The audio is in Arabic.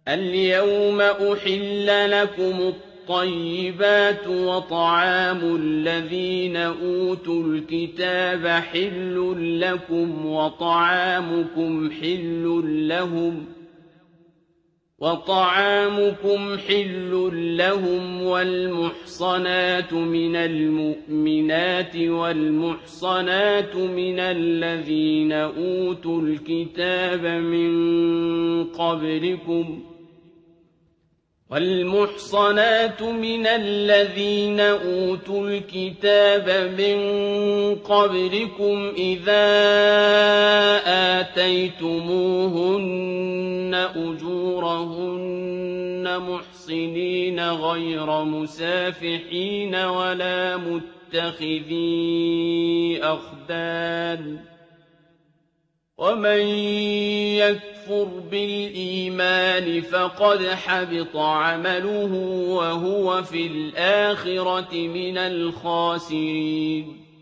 اليوم أحل لكم الطيبات وطعام الذين أوتوا الكتاب حل لكم وطعامكم حل لهم والمحصنات من المؤمنات والمحصنات من الذين أوتوا الكتاب من قبلكم إذا آتيتموهن أجورهن محصنين غير مسافحين ولا متخذي أخدان ومن يكفر بالإيمان فقد حبط عمله وهو في الآخرة من الخاسرين